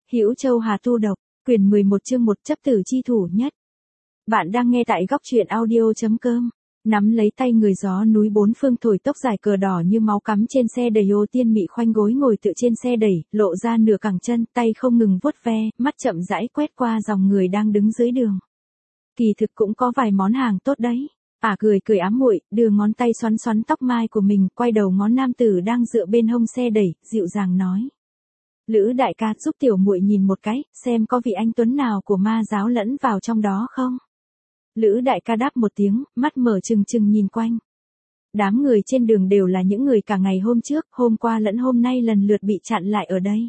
Hữu Châu Hà Tu Độc, quyển 11 chương 1 chấp tử chi thủ nhất. Bạn đang nghe tại góc truyện audio.com. Nắm lấy tay người gió núi bốn phương thổi tóc dài cờ đỏ như máu cắm trên xe đẩy, Hồ Tiên Mị khoanh gối ngồi tựa trên xe đẩy, lộ ra nửa cẳng chân, tay không ngừng vuốt ve, mắt chậm rãi quét qua dòng người đang đứng dưới đường. Kỳ thực cũng có vài món hàng tốt đấy. Cười cười ám muội, đưa ngón tay xoắn xoắn tóc mai của mình, quay đầu ngón nam tử đang dựa bên hông xe đẩy, dịu dàng nói: Lữ đại ca, giúp tiểu muội nhìn một cái, xem có vị anh tuấn nào của ma giáo lẫn vào trong đó không. Lữ đại ca đáp một tiếng, mắt mở trừng trừng nhìn quanh. Đám người trên đường đều là những người cả ngày hôm trước, hôm qua lẫn hôm nay lần lượt bị chặn lại ở đây.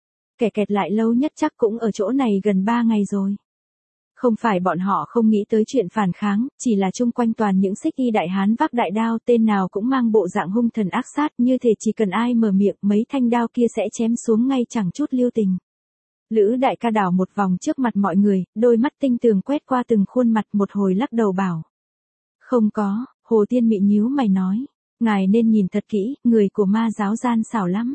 Kẻ kẹt lại lâu nhất chắc cũng ở chỗ này gần 3 ngày rồi. Không phải bọn họ không nghĩ tới chuyện phản kháng, chỉ là chung quanh toàn những xích y đại hán vác đại đao, tên nào cũng mang bộ dạng hung thần ác sát, như thể chỉ cần ai mở miệng mấy thanh đao kia sẽ chém xuống ngay chẳng chút lưu tình. Lữ đại ca đảo một vòng trước mặt mọi người, đôi mắt tinh tường quét qua từng khuôn mặt, một hồi lắc đầu bảo: Không có. Hồ Tiên Mị nhíu mày nói: Ngài nên nhìn thật kỹ, người của ma giáo gian xảo lắm.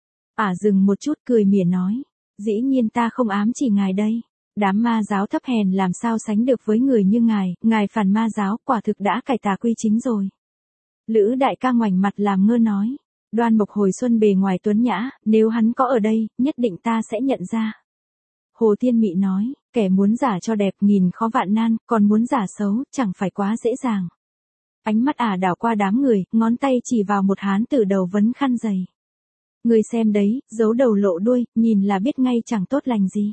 Dừng một chút cười mỉa nói: Dĩ nhiên ta không ám chỉ ngài đây. Đám ma giáo thấp hèn làm sao sánh được với người như ngài phản ma giáo, quả thực đã cải tà quy chính rồi. Lữ đại ca ngoảnh mặt làm ngơ nói: Đoan Mộc hồi xuân bề ngoài tuấn nhã, nếu hắn có ở đây, nhất định ta sẽ nhận ra. Hồ Tiên Mị nói: Kẻ muốn giả cho đẹp nghìn khó vạn nan, còn muốn giả xấu, chẳng phải quá dễ dàng. Ánh mắt đảo qua đám người, ngón tay chỉ vào một hán tử đầu vấn khăn dày. Người xem đấy, giấu đầu lộ đuôi, nhìn là biết ngay chẳng tốt lành gì.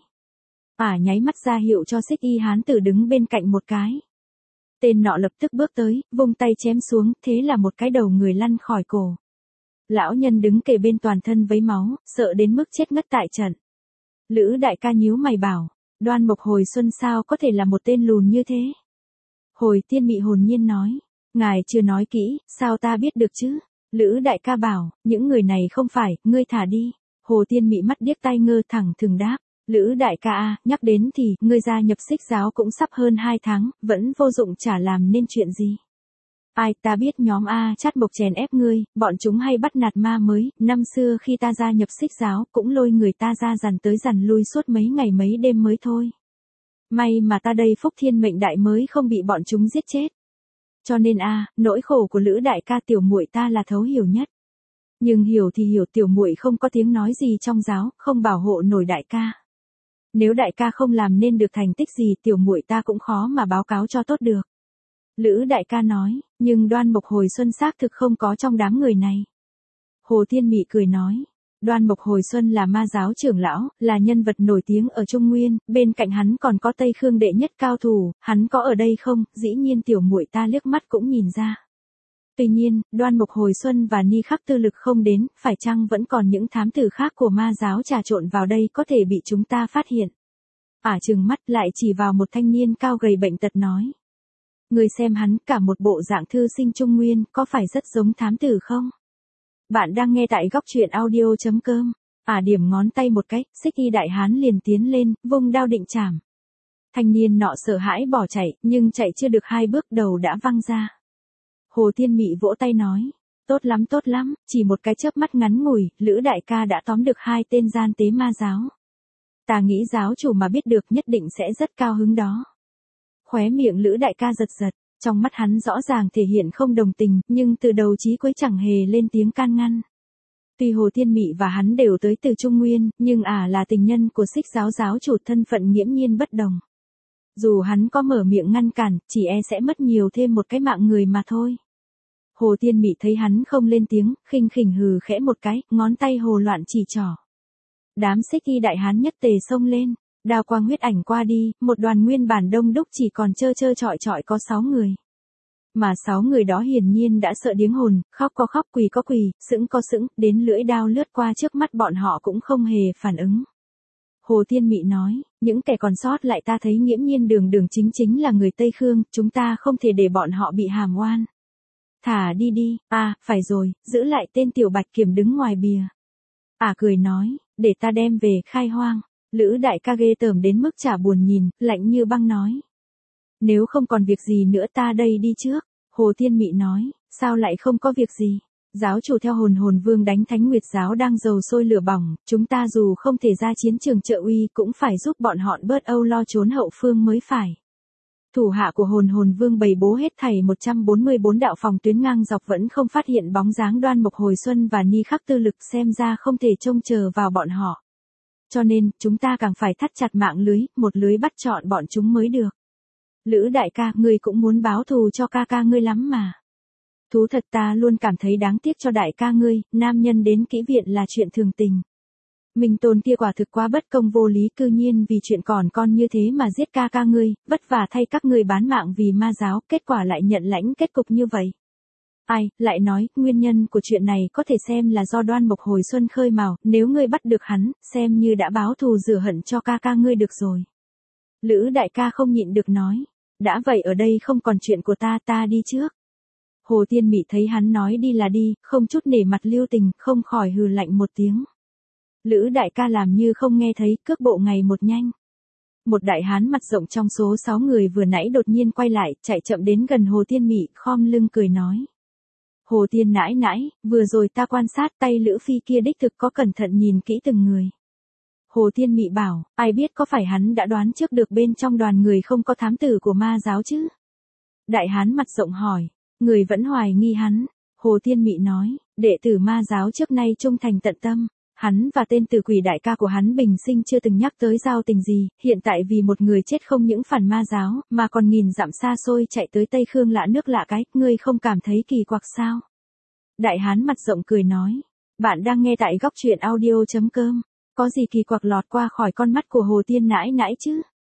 Nháy mắt ra hiệu cho xích y hán tử đứng bên cạnh một cái. Tên nọ lập tức bước tới, vung tay chém xuống, thế là một cái đầu người lăn khỏi cổ. Lão nhân đứng kề bên toàn thân vấy máu, sợ đến mức chết ngất tại trận. Lữ đại ca nhíu mày bảo: Đoan Mộc hồi xuân sao có thể là một tên lùn như thế? Hồi Tiên Mị hồn nhiên nói: Ngài chưa nói kỹ, sao ta biết được chứ? Lữ đại ca bảo: Những người này không phải, ngươi thả đi. Hồ Tiên Mị mắt điếc tai ngơ thẳng thừng đáp: Lữ đại ca nhắc đến thì, ngươi gia nhập Xích giáo cũng sắp hơn 2 tháng, vẫn vô dụng chả làm nên chuyện gì. Ta biết nhóm Chát Mộc chèn ép ngươi, bọn chúng hay bắt nạt ma mới, năm xưa khi ta gia nhập Xích giáo, cũng lôi người ta ra dằn tới dằn lui suốt mấy ngày mấy đêm mới thôi. May mà ta đây phúc thiên mệnh đại mới không bị bọn chúng giết chết. Cho nên nỗi khổ của Lữ đại ca tiểu muội ta là thấu hiểu nhất. Nhưng hiểu thì hiểu, tiểu muội không có tiếng nói gì trong giáo, không bảo hộ nổi đại ca. Nếu đại ca không làm nên được thành tích gì, tiểu muội ta cũng khó mà báo cáo cho tốt được. Lữ đại ca nói: Nhưng Đoan Mộc hồi xuân xác thực không có trong đám người này. Hồ Tiên Mị cười nói: Đoan Mộc hồi xuân là ma giáo trưởng lão, là nhân vật nổi tiếng ở Trung Nguyên, bên cạnh hắn còn có Tây Khương đệ nhất cao thủ, hắn có ở đây không? Dĩ nhiên tiểu muội ta liếc mắt cũng nhìn ra. Tuy nhiên, Đoan Mộc hồi xuân và Ni Khắc Tư Lực không đến, phải chăng vẫn còn những thám tử khác của ma giáo trà trộn vào đây có thể bị chúng ta phát hiện? Trừng mắt lại chỉ vào một thanh niên cao gầy bệnh tật nói: Người xem hắn, cả một bộ dạng thư sinh Trung Nguyên, có phải rất giống thám tử không? Bạn đang nghe tại góc truyện audio.com. Điểm ngón tay một cái, xích y đại hán liền tiến lên, vung đao định chảm. Thanh niên nọ sợ hãi bỏ chạy, nhưng chạy chưa được 2 bước đầu đã văng ra. Hồ Tiên Mị vỗ tay nói: Tốt lắm, chỉ một cái chớp mắt ngắn ngủi, Lữ đại ca đã tóm được 2 tên gian tế ma giáo. Ta nghĩ giáo chủ mà biết được nhất định sẽ rất cao hứng đó. Khóe miệng Lữ đại ca giật giật, trong mắt hắn rõ ràng thể hiện không đồng tình, nhưng từ đầu chí cuối chẳng hề lên tiếng can ngăn. Tuy Hồ Tiên Mị và hắn đều tới từ Trung Nguyên, nhưng là tình nhân của Xích giáo giáo chủ, thân phận nghiễm nhiên bất đồng. Dù hắn có mở miệng ngăn cản, chỉ sẽ mất nhiều thêm một cái mạng người mà thôi. Hồ Tiên Mị thấy hắn không lên tiếng, khinh khỉnh hừ khẽ một cái, ngón tay hồ loạn chỉ trỏ. Đám xích y đại hán nhất tề xông lên, đao quang huyết ảnh qua đi, một đoàn nguyên bản đông đúc chỉ còn trơ trọi có 6 người. Mà 6 người đó hiển nhiên đã sợ điếng hồn, khóc có khóc, quỳ có quỳ, sững có sững, đến lưỡi đao lướt qua trước mắt bọn họ cũng không hề phản ứng. Hồ Tiên Mị nói: Những kẻ còn sót lại ta thấy nghiễm nhiên đường chính là người Tây Khương, chúng ta không thể để bọn họ bị hàm oan. Thả đi đi. Phải rồi, giữ lại tên tiểu bạch kiểm đứng ngoài bìa. Cười nói: Để ta đem về khai hoang. Lữ đại ca ghê tởm đến mức chả buồn nhìn, lạnh như băng nói: Nếu không còn việc gì nữa ta đây đi trước. Hồ Tiên Mị nói: Sao lại không có việc gì? Giáo chủ theo hồn vương đánh Thánh Nguyệt giáo đang dầu sôi lửa bỏng, chúng ta dù không thể ra chiến trường trợ uy cũng phải giúp bọn họ bớt âu lo trốn hậu phương mới phải. Thủ hạ của hồn vương bày bố hết thảy 144 đạo phòng tuyến ngang dọc vẫn không phát hiện bóng dáng Đoan Mộc Hồi Xuân và Ni Khắc Tư Lực, xem ra không thể trông chờ vào bọn họ. Cho nên, chúng ta càng phải thắt chặt mạng lưới, một lưới bắt trọn bọn chúng mới được. Lữ đại ca, ngươi cũng muốn báo thù cho ca ca ngươi lắm mà. Thú thật, ta luôn cảm thấy đáng tiếc cho đại ca ngươi, nam nhân đến kỹ viện là chuyện thường tình. Minh Tôn kia quả thực quá bất công vô lý, cư nhiên vì chuyện còn con như thế mà giết ca ca ngươi, vất vả thay các ngươi bán mạng vì ma giáo, kết quả lại nhận lãnh kết cục như vậy. Ai, lại nói, nguyên nhân của chuyện này có thể xem là do Đoan Mộc Hồi Xuân khơi mào, nếu ngươi bắt được hắn, xem như đã báo thù rửa hận cho ca ca ngươi được rồi. Lữ đại ca không nhịn được nói, đã vậy ở đây không còn chuyện của ta đi trước. Hồ Tiên Mị thấy hắn nói đi là đi, không chút nể mặt lưu tình, không khỏi hừ lạnh một tiếng. Lữ đại ca làm như không nghe thấy, cước bộ ngày một nhanh. Một đại hán mặt rộng trong số 6 người vừa nãy đột nhiên quay lại, chạy chậm đến gần Hồ Tiên Mị, khom lưng cười nói. Hồ Tiên nãi nãi, vừa rồi ta quan sát tay Lữ Phi kia đích thực có cẩn thận nhìn kỹ từng người. Hồ Tiên Mị bảo, ai biết có phải hắn đã đoán trước được bên trong đoàn người không có thám tử của ma giáo chứ? Đại hán mặt rộng hỏi, người vẫn hoài nghi hắn. Hồ Tiên Mị nói, đệ tử ma giáo trước nay trung thành tận tâm. Hắn và tên tử quỷ đại ca của hắn bình sinh chưa từng nhắc tới giao tình gì, hiện tại vì một người chết không những phản ma giáo, mà còn nghìn dặm xa xôi chạy tới Tây Khương lạ nước lạ cái, ngươi không cảm thấy kỳ quặc sao? Đại hán mặt rộng cười nói, bạn đang nghe tại góc truyện audio.com, có gì kỳ quặc lọt qua khỏi con mắt của Hồ Tiên nãi nãi chứ?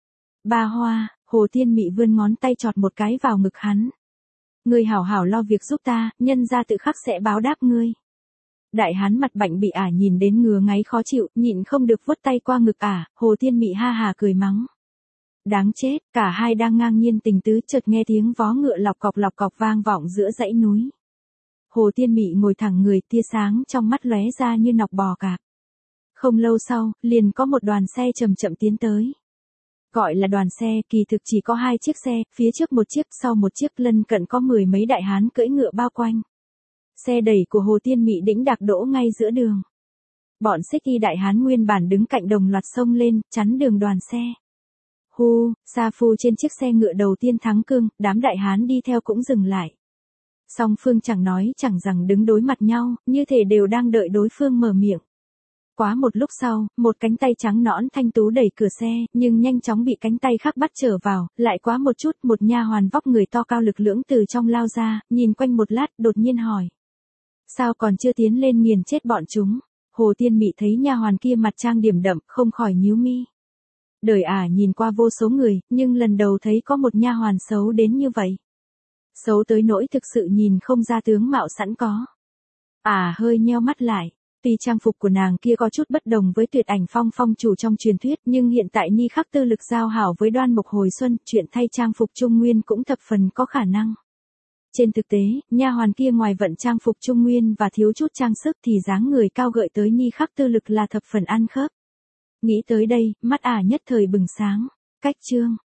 Ba Hoa, Hồ Tiên Mị vươn ngón tay chọt một cái vào ngực hắn. Ngươi hảo hảo lo việc giúp ta, nhân ra tự khắc sẽ báo đáp ngươi. Đại hán mặt bệnh bị ả nhìn đến ngứa ngáy khó chịu, nhịn không được vuốt tay qua ngực ả, Hồ Tiên Mị ha hà cười mắng. Đáng chết, cả hai đang ngang nhiên tình tứ, chợt nghe tiếng vó ngựa lọc cọc vang vọng giữa dãy núi. Hồ Tiên Mị ngồi thẳng người, tia sáng trong mắt lóe ra như nọc bò cạp. Không lâu sau, liền có một đoàn xe chậm chậm tiến tới. Gọi là đoàn xe, kỳ thực chỉ có 2 chiếc xe, phía trước một chiếc, sau một chiếc, lân cận có 10 mấy đại hán cưỡi ngựa bao quanh. Xe đẩy của Hồ Tiên Mị đĩnh đạc đỗ ngay giữa đường. Bọn Xích Y đại hán nguyên bản đứng cạnh đồng loạt xông lên, chắn đường đoàn xe. Hu, Sa Phu trên chiếc xe ngựa đầu tiên thắng cương, đám đại hán đi theo cũng dừng lại. Song phương chẳng nói chẳng rằng đứng đối mặt nhau, như thể đều đang đợi đối phương mở miệng. Quá một lúc sau, một cánh tay trắng nõn thanh tú đẩy cửa xe, nhưng nhanh chóng bị cánh tay khác bắt trở vào, lại quá một chút, một nha hoàn vóc người to cao lực lưỡng từ trong lao ra, nhìn quanh một lát, đột nhiên hỏi. Sao còn chưa tiến lên nghiền chết bọn chúng? Hồ Tiên Mị thấy nha hoàn kia mặt trang điểm đậm, không khỏi nhíu mi. Đời ả nhìn qua vô số người, nhưng lần đầu thấy có một nha hoàn xấu đến như vậy. Xấu tới nỗi thực sự nhìn không ra tướng mạo sẵn có. Ả hơi nheo mắt lại. Tuy trang phục của nàng kia có chút bất đồng với Tuyệt Ảnh Phong phong chủ trong truyền thuyết, nhưng hiện tại Ni Khắc Tư Lực giao hảo với Đoan Mộc Hồi Xuân, chuyện thay trang phục trung nguyên cũng thập phần có khả năng. Trên thực tế, nha hoàn kia ngoài vận trang phục trung nguyên và thiếu chút trang sức thì dáng người cao gợi tới Ni Khắc Tư Lực là thập phần ăn khớp. Nghĩ tới đây, mắt ả nhất thời bừng sáng. Cách chương